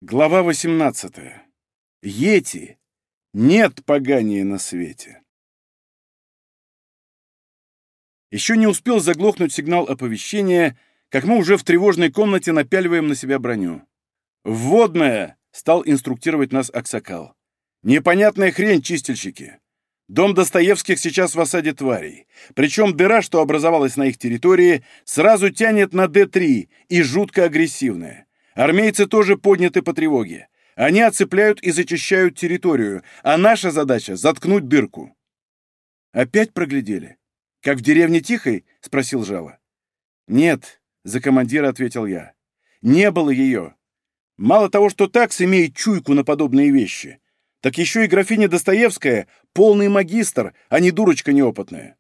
Глава 18. Йети. Нет поганее на свете. Еще не успел заглохнуть сигнал оповещения, как мы уже в тревожной комнате напяливаем на себя броню. «Вводная!» — стал инструктировать нас Аксакал. «Непонятная хрень, чистильщики. Дом Достоевских сейчас в осаде тварей. Причем дыра, что образовалась на их территории, сразу тянет на Д3 и жутко агрессивная. Армейцы тоже подняты по тревоге. Они оцепляют и зачищают территорию, а наша задача — заткнуть дырку». «Опять проглядели? Как в деревне Тихой?» — спросил Жало. «Нет», — за командира ответил я. «Не было ее. Мало того, что такс имеет чуйку на подобные вещи, так еще и графиня Достоевская — полный магистр, а не дурочка неопытная».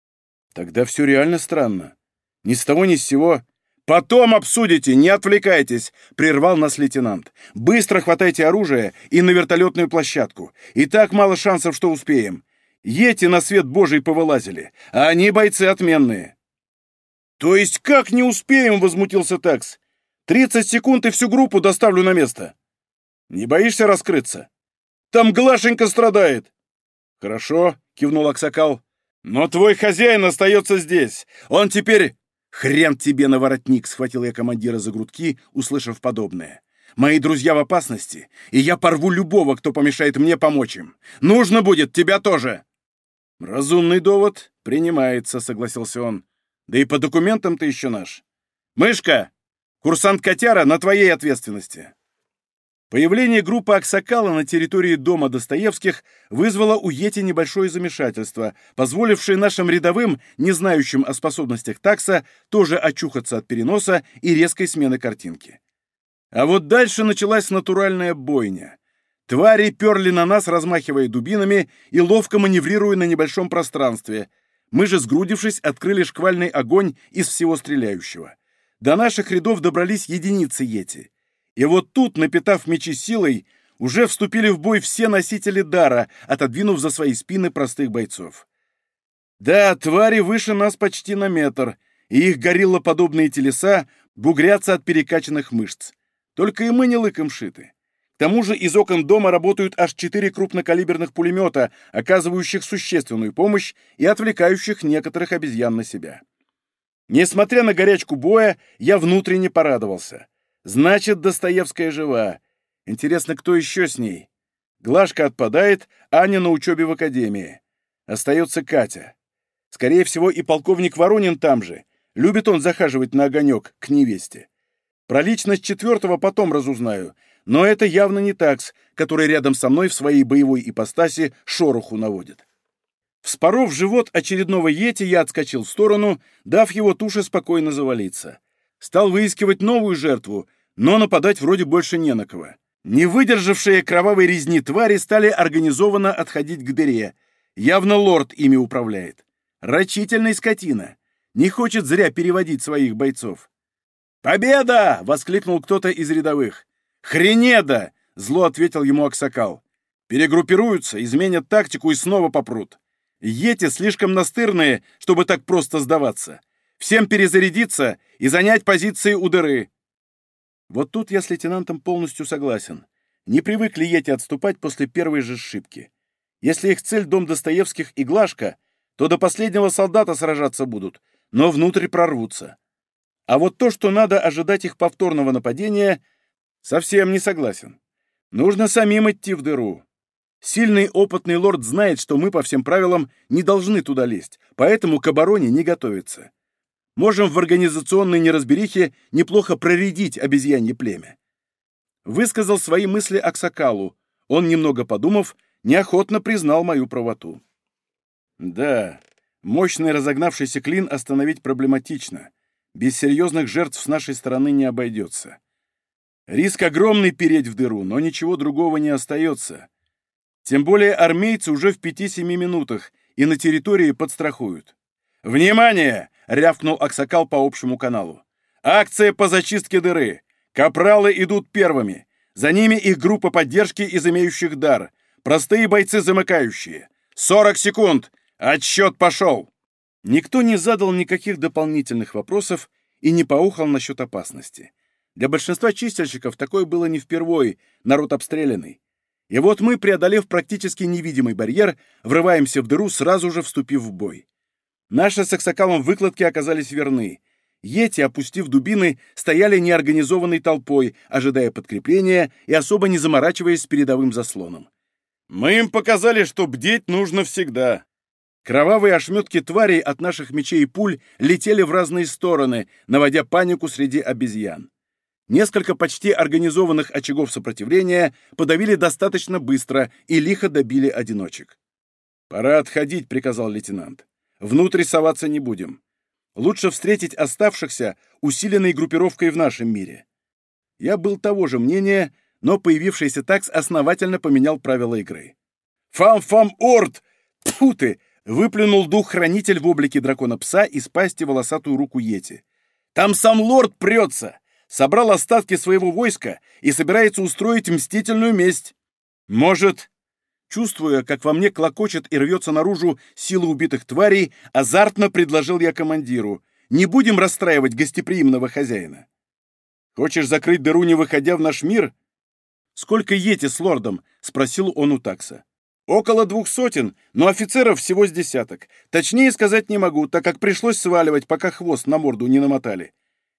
«Тогда все реально странно. Ни с того ни с сего». «Потом обсудите, не отвлекайтесь!» — прервал нас лейтенант. «Быстро хватайте оружие и на вертолетную площадку. И так мало шансов, что успеем. Йети на свет Божий повылазили, а они бойцы отменные». «То есть как не успеем?» — возмутился такс. 30 секунд и всю группу доставлю на место». «Не боишься раскрыться? Там Глашенька страдает». «Хорошо», — кивнул Аксакал. «Но твой хозяин остается здесь. Он теперь...» «Хрен тебе на воротник!» — схватил я командира за грудки, услышав подобное. «Мои друзья в опасности, и я порву любого, кто помешает мне помочь им. Нужно будет, тебя тоже!» «Разумный довод. Принимается», — согласился он. «Да и по документам ты еще наш. Мышка! Курсант Котяра на твоей ответственности». Появление группы Аксакала на территории дома Достоевских вызвало у Йети небольшое замешательство, позволившее нашим рядовым, не знающим о способностях такса, тоже очухаться от переноса и резкой смены картинки. А вот дальше началась натуральная бойня. Твари перли на нас, размахивая дубинами и ловко маневрируя на небольшом пространстве. Мы же, сгрудившись, открыли шквальный огонь из всего стреляющего. До наших рядов добрались единицы Йети. И вот тут, напитав мечи силой, уже вступили в бой все носители дара, отодвинув за свои спины простых бойцов. Да, твари выше нас почти на метр, и их гориллоподобные телеса бугрятся от перекачанных мышц. Только и мы не лыком шиты. К тому же из окон дома работают аж 4 крупнокалиберных пулемета, оказывающих существенную помощь и отвлекающих некоторых обезьян на себя. Несмотря на горячку боя, я внутренне порадовался. Значит, Достоевская жива. Интересно, кто еще с ней? Глашка отпадает, Аня на учебе в академии. Остается Катя. Скорее всего, и полковник Воронин там же. Любит он захаживать на огонек к невесте. Про личность четвертого потом разузнаю, но это явно не такс, который рядом со мной в своей боевой ипостаси шороху наводит. Вспоров живот очередного йети, я отскочил в сторону, дав его туше спокойно завалиться. Стал выискивать новую жертву, но нападать вроде больше не на кого. Не выдержавшие кровавой резни твари стали организованно отходить к дыре. Явно лорд ими управляет. Рачительный скотина. Не хочет зря переводить своих бойцов. «Победа!» — воскликнул кто-то из рядовых. «Хренеда!» — зло ответил ему Аксакал. «Перегруппируются, изменят тактику и снова попрут. Йети слишком настырные, чтобы так просто сдаваться. Всем перезарядиться и занять позиции у дыры». Вот тут я с лейтенантом полностью согласен. Не привыкли йети отступать после первой же сшибки. Если их цель дом Достоевских и Глашка, то до последнего солдата сражаться будут, но внутрь прорвутся. А вот то, что надо ожидать их повторного нападения, совсем не согласен. Нужно самим идти в дыру. Сильный опытный лорд знает, что мы по всем правилам не должны туда лезть, поэтому к обороне не готовится. Можем в организационной неразберихе неплохо проредить обезьянье племя. Высказал свои мысли Аксакалу. Он, немного подумав, неохотно признал мою правоту. Да, мощный разогнавшийся клин остановить проблематично. Без серьезных жертв с нашей стороны не обойдется. Риск огромный переть в дыру, но ничего другого не остается. Тем более армейцы уже в 5-7 минутах и на территории подстрахуют. «Внимание!» — рявкнул Аксакал по общему каналу. «Акция по зачистке дыры. Капралы идут первыми. За ними их группа поддержки из имеющих дар. Простые бойцы замыкающие. 40 секунд! Отсчет пошел!» Никто не задал никаких дополнительных вопросов и не поухал насчет опасности. Для большинства чистильщиков такое было не впервой, народ обстрелянный. И вот мы, преодолев практически невидимый барьер, врываемся в дыру, сразу же вступив в бой. Наши с Аксакалом выкладки оказались верны. Йети, опустив дубины, стояли неорганизованной толпой, ожидая подкрепления и особо не заморачиваясь с передовым заслоном. Мы им показали, что бдеть нужно всегда. Кровавые ошметки тварей от наших мечей и пуль летели в разные стороны, наводя панику среди обезьян. Несколько почти организованных очагов сопротивления подавили достаточно быстро и лихо добили одиночек. «Пора отходить», — приказал лейтенант. «Внутрь соваться не будем. Лучше встретить оставшихся усиленной группировкой в нашем мире». Я был того же мнения, но появившийся такс основательно поменял правила игры. «Фам-фам-орд! Тьфу ты!» — выплюнул дух-хранитель в облике дракона-пса из пасти волосатую руку Йети. «Там сам лорд прется! Собрал остатки своего войска и собирается устроить мстительную месть. Может...» Чувствуя, как во мне клокочет и рвется наружу сила убитых тварей, азартно предложил я командиру. «Не будем расстраивать гостеприимного хозяина». «Хочешь закрыть дыру, не выходя в наш мир?» «Сколько Йети с лордом?» — спросил он у такса. «Около 200, но офицеров всего с десяток. Точнее сказать не могу, так как пришлось сваливать, пока хвост на морду не намотали.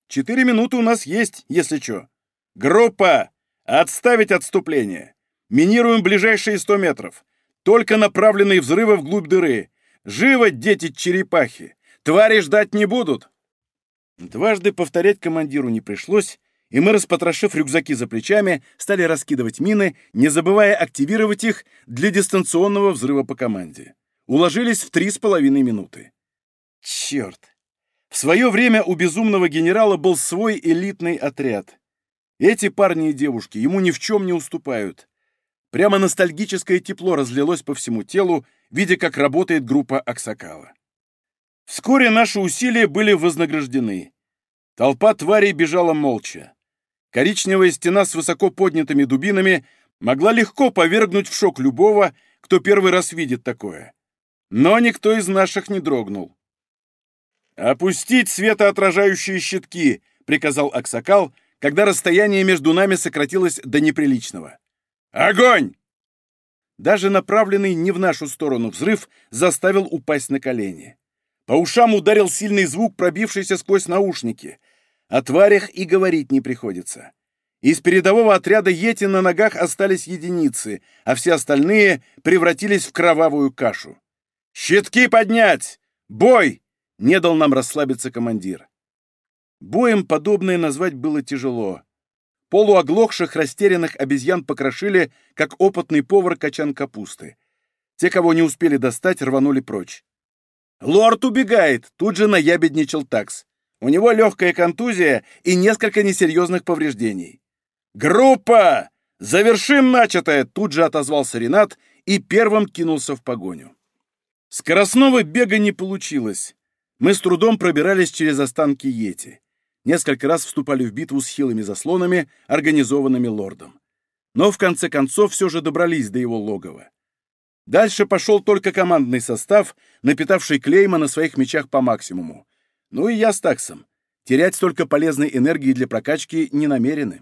4 минуты у нас есть, если чё. Группа! Отставить отступление! Минируем ближайшие 100 метров. Только направленные взрывы вглубь дыры. Живо, дети-черепахи! Твари ждать не будут!» Дважды повторять командиру не пришлось, и мы, распотрошив рюкзаки за плечами, стали раскидывать мины, не забывая активировать их для дистанционного взрыва по команде. Уложились в 3,5 минуты. Черт! В свое время у безумного генерала был свой элитный отряд. Эти парни и девушки ему ни в чем не уступают. Прямо ностальгическое тепло разлилось по всему телу, видя, как работает группа Аксакала. Вскоре наши усилия были вознаграждены. Толпа тварей бежала молча. Коричневая стена с высоко поднятыми дубинами могла легко повергнуть в шок любого, кто первый раз видит такое. Но никто из наших не дрогнул. «Опустить светоотражающие щитки», — приказал Аксакал, когда расстояние между нами сократилось до неприличного. «Огонь!» Даже направленный не в нашу сторону взрыв заставил упасть на колени. По ушам ударил сильный звук, пробившийся сквозь наушники. О тварях и говорить не приходится. Из передового отряда Йети на ногах остались единицы, а все остальные превратились в кровавую кашу. «Щитки поднять! Бой!» — не дал нам расслабиться командир. Боем подобное назвать было тяжело. Полуоглохших, растерянных обезьян покрошили, как опытный повар качан капусты. Те, кого не успели достать, рванули прочь. «Лорд убегает!» — тут же наябедничал такс. У него легкая контузия и несколько несерьезных повреждений. «Группа! Завершим начатое!» — тут же отозвался Ренат и первым кинулся в погоню. Скоростного бега не получилось. Мы с трудом пробирались через останки Йети. Несколько раз вступали в битву с хилыми заслонами, организованными лордом. Но в конце концов все же добрались до его логова. Дальше пошел только командный состав, напитавший клейма на своих мечах по максимуму. Ну и я с таксом. Терять столько полезной энергии для прокачки не намерены.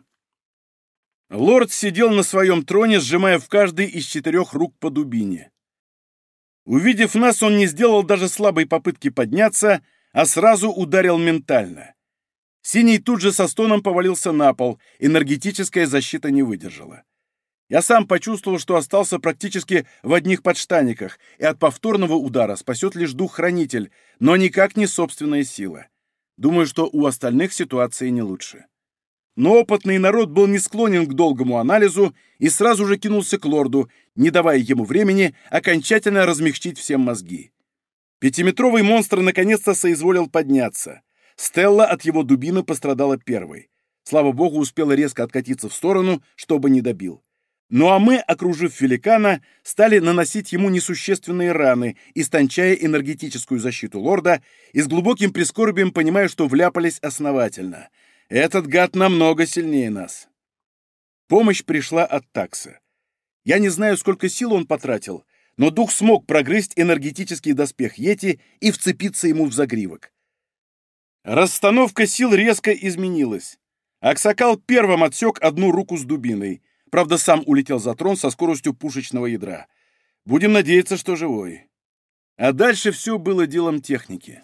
Лорд сидел на своем троне, сжимая в каждой из 4 рук по дубине. Увидев нас, он не сделал даже слабой попытки подняться, а сразу ударил ментально. Синий тут же со стоном повалился на пол, энергетическая защита не выдержала. Я сам почувствовал, что остался практически в одних подштаниках, и от повторного удара спасет лишь дух-хранитель, но никак не собственная сила. Думаю, что у остальных ситуация не лучше. Но опытный народ был не склонен к долгому анализу и сразу же кинулся к лорду, не давая ему времени окончательно размягчить всем мозги. 5-метровый монстр наконец-то соизволил подняться. Стелла от его дубины пострадала первой. Слава богу, успела резко откатиться в сторону, чтобы не добил. Ну а мы, окружив великана, стали наносить ему несущественные раны, истончая энергетическую защиту лорда и с глубоким прискорбием понимая, что вляпались основательно. Этот гад намного сильнее нас. Помощь пришла от такса. Я не знаю, сколько сил он потратил, но дух смог прогрызть энергетический доспех Йети и вцепиться ему в загривок. Расстановка сил резко изменилась. Аксакал первым отсек одну руку с дубиной. Правда, сам улетел за трон со скоростью пушечного ядра. Будем надеяться, что живой. А дальше все было делом техники.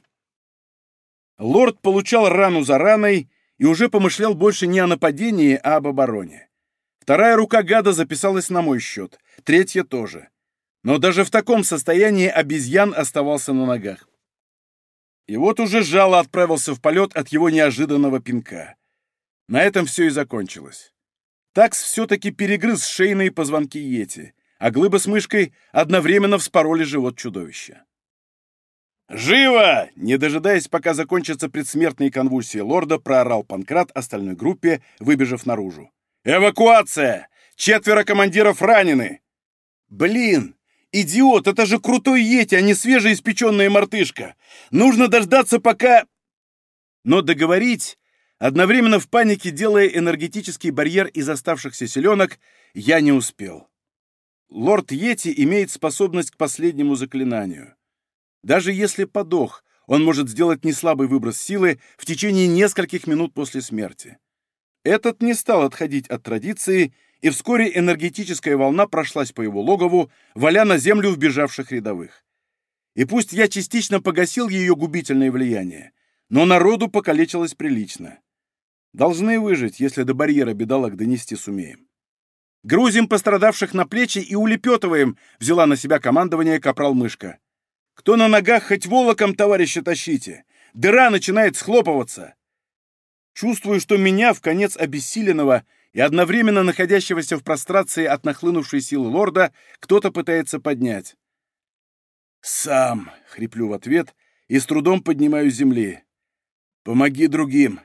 Лорд получал рану за раной и уже помышлял больше не о нападении, а об обороне. Вторая рука гада записалась на мой счет, третья тоже. Но даже в таком состоянии обезьян оставался на ногах. И вот уже жало отправился в полет от его неожиданного пинка. На этом все и закончилось. Такс все-таки перегрыз шейные позвонки йети, а глыба с мышкой одновременно вспороли живот чудовища. «Живо!» — не дожидаясь, пока закончатся предсмертные конвульсии лорда, проорал Панкрат остальной группе, выбежав наружу. «Эвакуация! 4 командиров ранены!» «Блин! Идиот! Это же крутой йети, а не свежеиспеченная мартышка! Нужно дождаться, пока...» Но договорить, одновременно в панике делая энергетический барьер из оставшихся селенок, я не успел. Лорд Йети имеет способность к последнему заклинанию. Даже если подох, он может сделать неслабый выброс силы в течение нескольких минут после смерти. Этот не стал отходить от традиции, и вскоре энергетическая волна прошлась по его логову, валя на землю вбежавших рядовых. И пусть я частично погасил ее губительное влияние, но народу покалечилось прилично. Должны выжить, если до барьера бедолаг донести сумеем. «Грузим пострадавших на плечи и улепетываем», — взяла на себя командование капрал-мышка. «Кто на ногах, хоть волоком, товарища, тащите! Дыра начинает схлопываться!» Чувствую, что меня, вконец обессиленного и одновременно находящегося в прострации от нахлынувшей силы лорда, кто-то пытается поднять. «Сам!» — хриплю в ответ и с трудом поднимаю с земли. «Помоги другим!»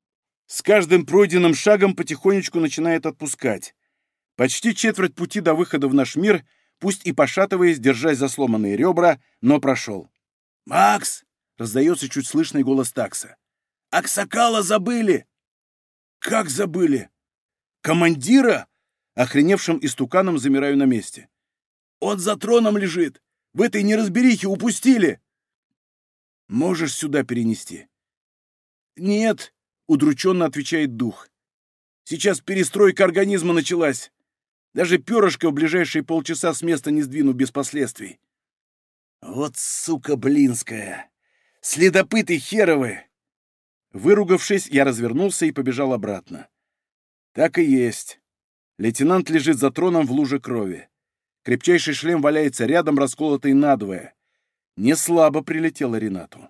С каждым пройденным шагом потихонечку начинает отпускать. Почти четверть пути до выхода в наш мир, пусть и пошатываясь, держась за сломанные ребра, но прошел. «Макс!» — раздается чуть слышный голос такса. «Аксакала забыли!» «Как забыли?» «Командира?» — охреневшим истуканом замираю на месте. «Он за троном лежит! В этой неразберихе упустили!» «Можешь сюда перенести?» «Нет!» — удрученно отвечает дух. «Сейчас перестройка организма началась. Даже перышко в ближайшие полчаса с места не сдвину без последствий». «Вот сука блинская! Следопыты херовы!» Выругавшись, я развернулся и побежал обратно. Так и есть. Лейтенант лежит за троном в луже крови. Крепчайший шлем валяется рядом, расколотый надвое. Не слабо прилетело Ренату.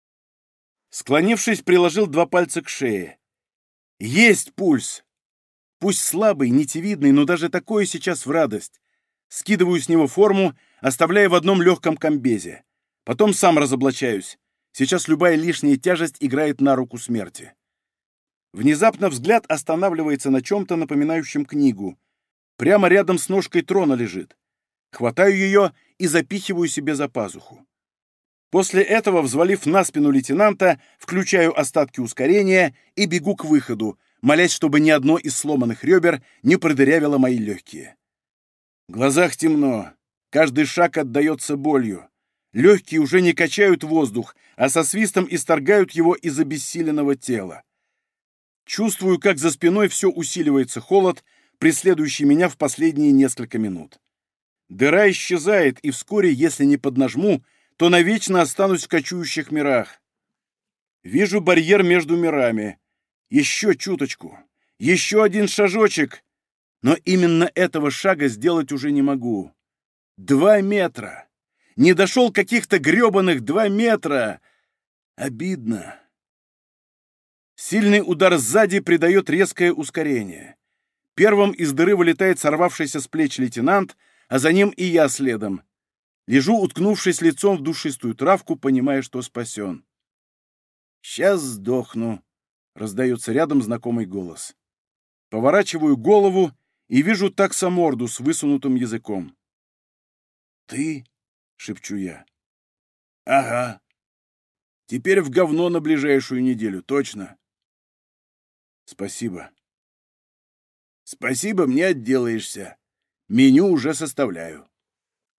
Склонившись, приложил 2 пальца к шее. Есть пульс! Пусть слабый, нитевидный, но даже такое сейчас в радость. Скидываю с него форму, оставляя в одном легком комбезе. Потом сам разоблачаюсь. Сейчас любая лишняя тяжесть играет на руку смерти. Внезапно взгляд останавливается на чем-то, напоминающем книгу. Прямо рядом с ножкой трона лежит. Хватаю ее и запихиваю себе за пазуху. После этого, взвалив на спину лейтенанта, включаю остатки ускорения и бегу к выходу, молясь, чтобы ни одно из сломанных ребер не продырявило мои легкие. В глазах темно, каждый шаг отдается болью. Легкие уже не качают воздух, а со свистом исторгают его из обессиленного тела. Чувствую, как за спиной все усиливается холод, преследующий меня в последние несколько минут. Дыра исчезает, и вскоре, если не поднажму, то навечно останусь в кочующих мирах. Вижу барьер между мирами. Еще чуточку. Еще один шажочек. Но именно этого шага сделать уже не могу. 2 метра. Не дошел каких-то гребаных 2 метра. Обидно. Сильный удар сзади придает резкое ускорение. Первым из дыры вылетает сорвавшийся с плеч лейтенант, а за ним и я следом. Лежу, уткнувшись лицом в душистую травку, понимая, что спасен. «Сейчас сдохну», — раздается рядом знакомый голос. Поворачиваю голову и вижу таксоморду с высунутым языком. «Ты?» — шепчу я. «Ага. Теперь в говно на ближайшую неделю, точно». «Спасибо». «Спасибо, мне отделаешься. Меню уже составляю».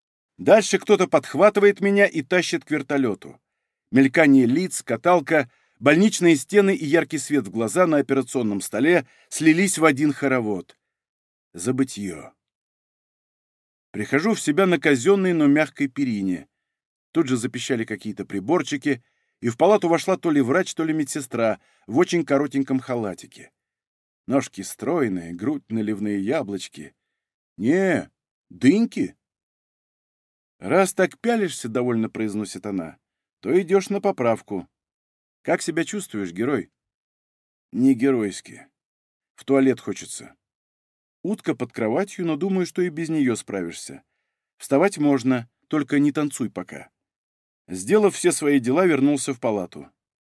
Дальше кто-то подхватывает меня и тащит к вертолету. Мелькание лиц, каталка, больничные стены и яркий свет в глаза на операционном столе слились в один хоровод. Забытье. Прихожу в себя на казенной, но мягкой перине. Тут же запищали какие-то приборчики, и в палату вошла то ли врач, то ли медсестра в очень коротеньком халатике. Ножки стройные, грудь наливные яблочки. Не, дыньки. «Раз так пялишься, — довольно произносит она, — то идешь на поправку. Как себя чувствуешь, герой?» «Не геройски. В туалет хочется. Утка под кроватью, но думаю, что и без нее справишься. Вставать можно, только не танцуй пока». Сделав все свои дела, вернулся в палату.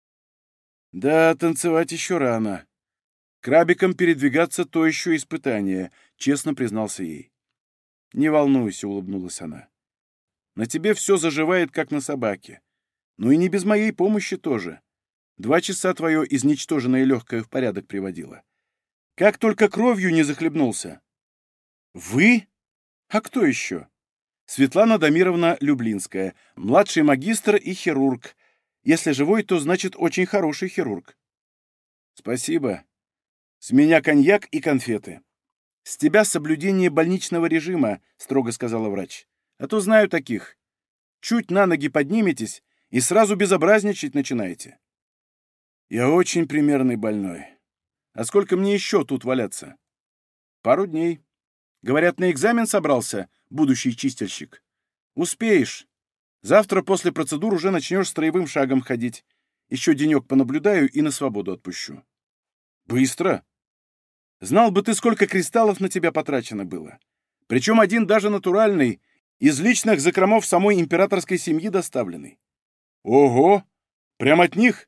«Да, танцевать еще рано. Крабиком передвигаться — то еще испытание», — честно признался ей. «Не волнуйся», — улыбнулась она. «На тебе все заживает, как на собаке. Ну и не без моей помощи тоже. 2 часа твое изничтоженное легкое в порядок приводило. Как только кровью не захлебнулся». «Вы? А кто еще?» «Светлана Дамировна Люблинская, младший магистр и хирург. Если живой, то значит очень хороший хирург». «Спасибо. С меня коньяк и конфеты». «С тебя соблюдение больничного режима», — строго сказала врач. «А то знаю таких. Чуть на ноги подниметесь и сразу безобразничать начинаете». «Я очень примерный больной. А сколько мне еще тут валяться?» «Пару дней. Говорят, на экзамен собрался, будущий чистильщик. Успеешь. Завтра после процедур уже начнешь строевым шагом ходить. Еще денек понаблюдаю и на свободу отпущу». «Быстро. Знал бы ты, сколько кристаллов на тебя потрачено было. Причем один даже натуральный, из личных закромов самой императорской семьи доставленный». «Ого! Прям от них?»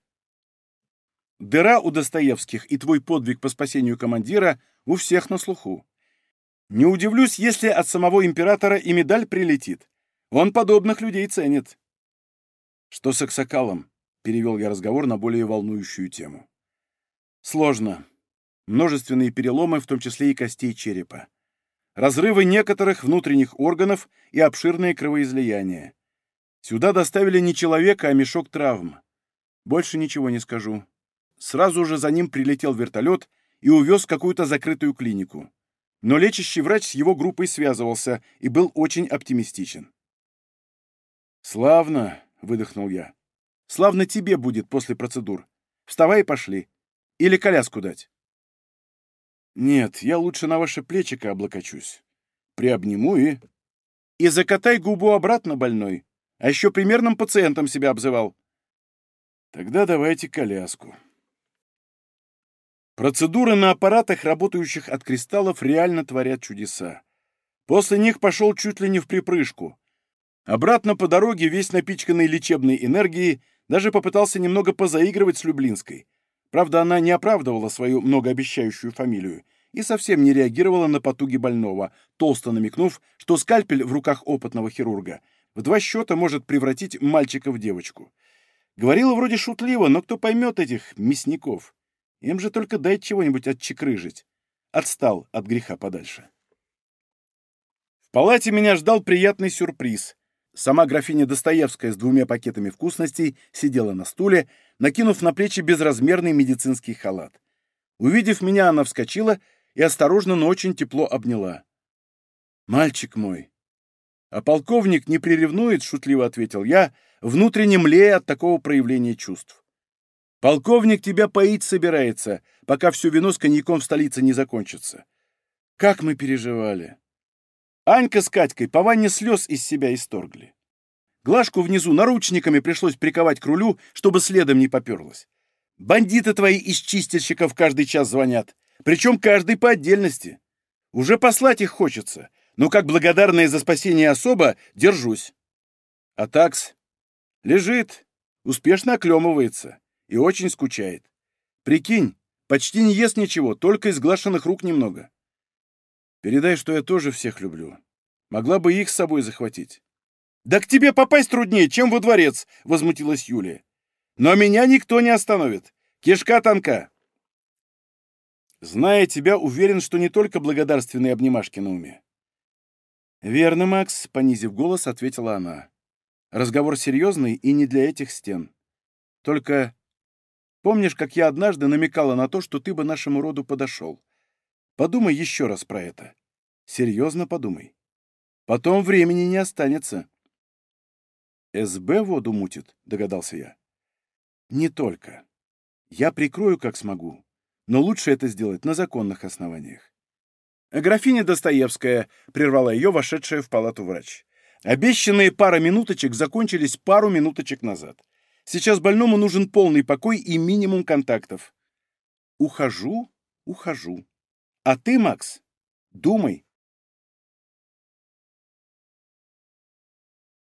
«Дыра у Достоевских и твой подвиг по спасению командира у всех на слуху. Не удивлюсь, если от самого императора и медаль прилетит. Он подобных людей ценит». «Что с Аксакалом?» — перевел я разговор на более волнующую тему. «Сложно. Множественные переломы, в том числе и костей черепа. Разрывы некоторых внутренних органов и обширные кровоизлияния. Сюда доставили не человека, а мешок травм. Больше ничего не скажу. Сразу же за ним прилетел вертолет и увез в какую-то закрытую клинику. Но лечащий врач с его группой связывался и был очень оптимистичен». «Славно», — выдохнул я. «Славно тебе будет после процедур. Вставай и пошли. Или коляску дать?» «Нет, я лучше на ваше плечико облокочусь. Приобниму и...» «И закатай губу обратно, больной. А еще примерным пациентом себя обзывал». «Тогда давайте коляску». Процедуры на аппаратах, работающих от кристаллов, реально творят чудеса. После них пошел чуть ли не в припрыжку. Обратно по дороге, весь напичканный лечебной энергией, даже попытался немного позаигрывать с Люблинской. Правда, она не оправдывала свою многообещающую фамилию и совсем не реагировала на потуги больного, толсто намекнув, что скальпель в руках опытного хирурга в 2 счета может превратить мальчика в девочку. Говорила вроде шутливо, но кто поймет этих мясников? Им же только дай чего-нибудь отчекрыжить. Отстал от греха подальше. В палате меня ждал приятный сюрприз. Сама графиня Достоевская с 2 пакетами вкусностей сидела на стуле, накинув на плечи безразмерный медицинский халат. Увидев меня, она вскочила и осторожно, но очень тепло обняла. «Мальчик мой!» «А полковник не приревнует?» — шутливо ответил я, внутренне млея от такого проявления чувств. «Полковник тебя поить собирается, пока все вино с коньяком в столице не закончится. Как мы переживали!» Анька с Катькой по ванне слез из себя исторгли. Глашку внизу наручниками пришлось приковать к рулю, чтобы следом не поперлась. Бандиты твои из чистильщиков каждый час звонят, причем каждый по отдельности. Уже послать их хочется, но как благодарная за спасение особа держусь. А такс лежит, успешно оклемывается и очень скучает. Прикинь, почти не ест ничего, только из глашенных рук немного. Передай, что я тоже всех люблю. Могла бы их с собой захватить. «Да к тебе попасть труднее, чем во дворец!» — возмутилась Юлия. «Но меня никто не остановит. Кишка тонка». Зная тебя, уверен, что не только благодарственные обнимашки на уме. «Верно, Макс», — понизив голос, ответила она. «Разговор серьезный и не для этих стен. Только Помнишь, как я однажды намекала на то, что ты бы нашему роду подошел? Подумай еще раз про это. Серьезно подумай. Потом времени не останется. СБ воду мутит, догадался я. Не только. Я прикрою, как смогу, но лучше это сделать на законных основаниях. Графиня Достоевская прервала ее, вошедшая в палату врач. Обещанные пара минуточек закончились пару минуточек назад. Сейчас больному нужен полный покой и минимум контактов. Ухожу. А ты, Макс, думай.